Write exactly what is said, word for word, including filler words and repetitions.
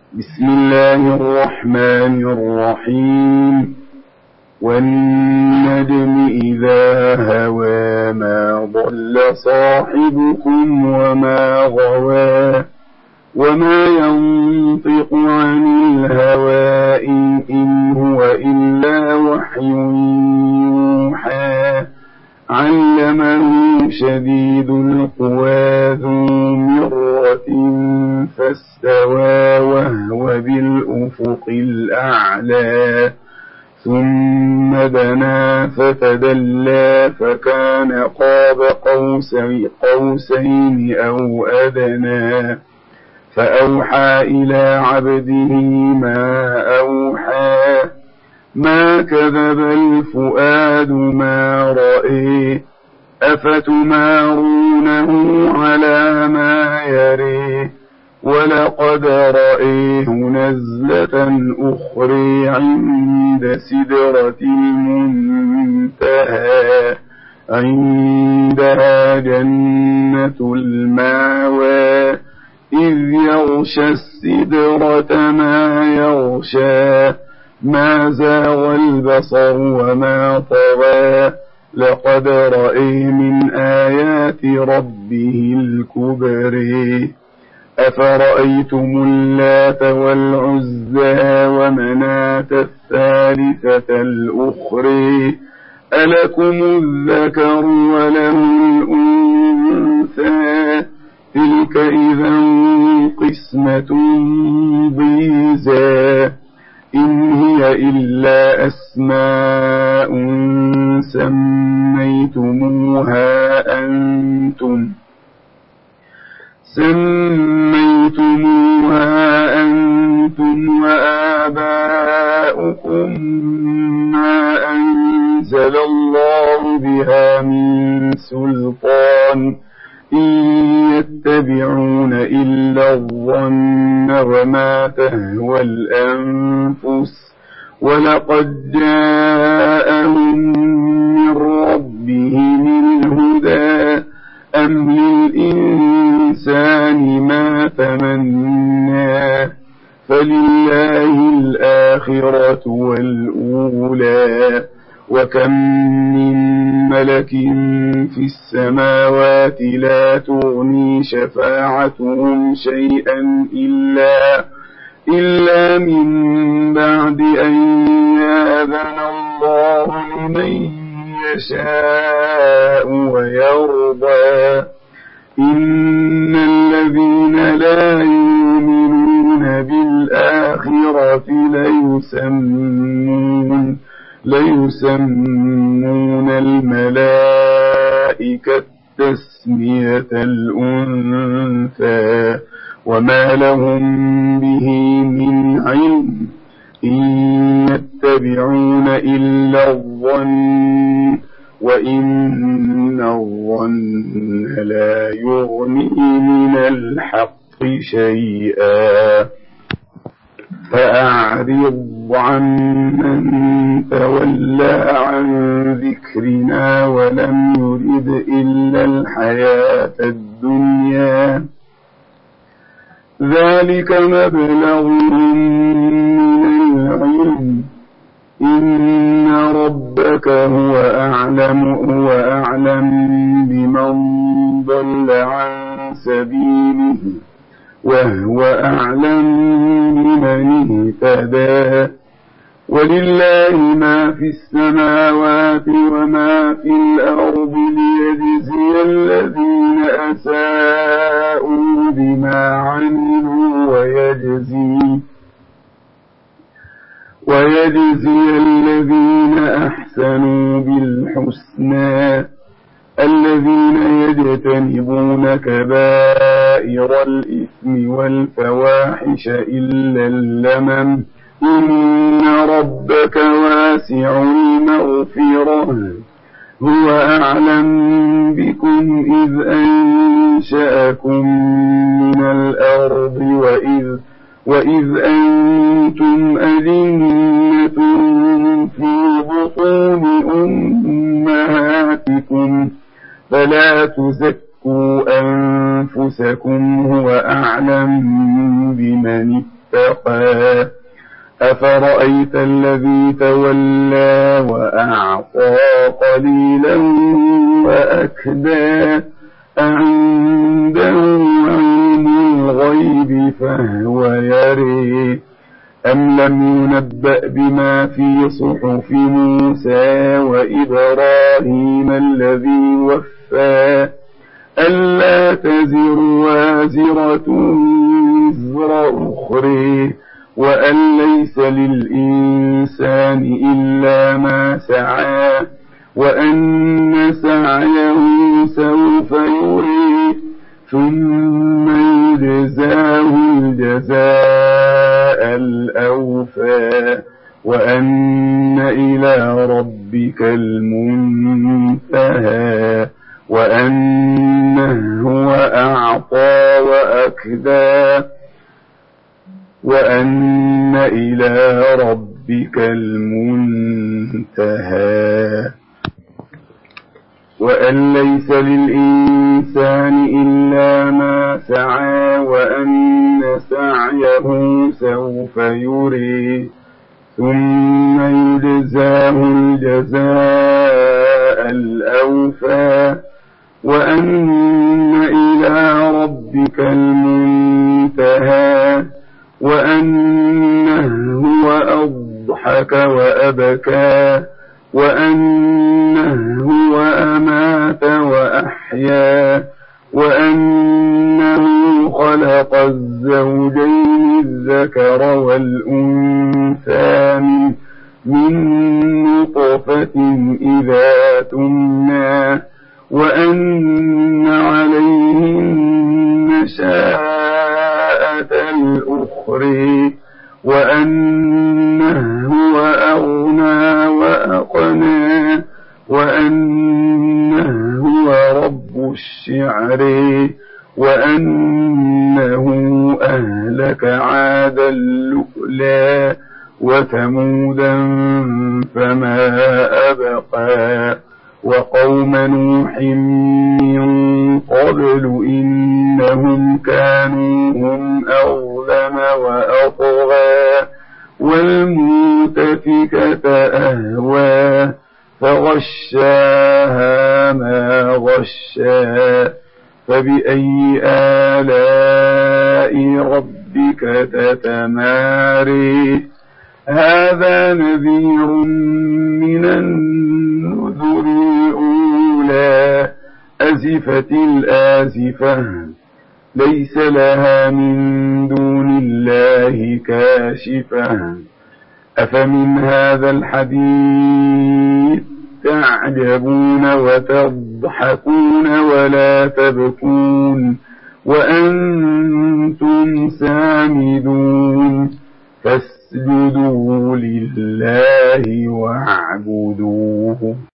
بسم الله الرحمن الرحيم والنجم إذا هوى ما ضل صاحبكم وما غوى وما ينطق عن الهوى إن هو إلا وحي يوحى علمه شديد القوى ذو مرة فاستوى وهو بالأفق الأعلى ثم دنا فتدلى فكان قاب قوسين أو أدنى فأوحى إلى عبده ما أوحى ما كذب الفؤاد ما رأى أفتمارونه على ما يرى ولقد رأيه نزلة أخرى عند سدرة المنتهى عندها جنة المأوى إذ يغشى السدرة ما يغشى ما زاغ البصر وما طغى لقد رأى من آيات ربه الكبرى أفرأيتم اللات والعزى ومناة الثالثة الأخرى ألكم الذكر وله الأنثى تلك إذا قسمة ضيزى إن هي إلا أسماء سميتموها أنتم سميتموها أنتم وآباؤكم ما أنزل الله بها من سلطان إن يتبعون إلا الظن وما تهوى الأنفس ولقد جاءهم من ربهم الهدى أم للإنسان ما تمنى فلله الآخرة والأولى وكم من ملك في السماوات لا تغني شفاعتهم شيئا إلا إلا من بعد أن يأذن الله لمن يشاء ويرضى إن الذين لا يؤمنون بالآخرة ليسمون ليسمون الملائكة تسمية الأنثى وما لهم به من علم إن يتبعون إلا الظن وإن الظن لا يغني من الحق شيئا فأعرض عن من تولى عن ذكرنا ولم يرد إلا الحياة الدنيا ذلك مبلغهم من العلم إن ربك هو أعلم هو أعلم بمن ضل عن سبيله وهو أعلم بمن اهتدى ولله ما في السماوات وما في الأرض ليجزي الذين أساءوا بما عملوا ويجزي ويجزي الذين أحسنوا بالحسنى الذين يجتنبون كبائر الإثم والفواحش إلا اللمم إن ربك واسع المغفرة هو أعلم بكم إذ أنشأكم من الأرض وإذ وإذ أنتم أجنة في بطون أمهاتكم فلا تزكوا أنفسكم هو أعلم بمن واتقى أفرأيت الذي تولى وأعطى قليلا وأكدى أعنده علم الغيب فهو يري أم لم ينبأ بما في صحف موسى وإبراهيم الذي وفى ألا تزر وازرة وزر أخرى وأن ليس للإنسان إلا ما سعى وأن سعيه سوف يريه ثم يجزاه الجزاء الأوفى وأن إلى ربك المنتهى وأنه هو أعطى وأكدى وأن إلى ربك المنتهى وأن ليس للإنسان إلا ما سعى وأن سعيه سوف يري ثم يجزاه الجزاء الأوفى وأن إلى ربك المنتهى وأنه هو أضحك وأبكى وأنه هو أمات وأحيا وأنه خلق الزوجين الذكر والأنثى من, من نطفة إذا تمنى وأن عليه النشاءة الأخرى وأنه هو أغنى وأقنى وأنه هو رب الشعر وأنه أهلك عادا الأولى وثمودا فما أبقى وقوم نوح من قبل إنهم كانوا هم أظلم وأطغى والمؤتفكة أهوى فغشاها ما غشا فبأي آلاء ربك تتماري هذا نذير من النذر الأولى أزفت الآزفة ليس لها من دون الله كاشفة أفمن هذا الحديث تعجبون وتضحكون ولا تبكون وأنتم سامدون فاسجدوا لله واعبدوه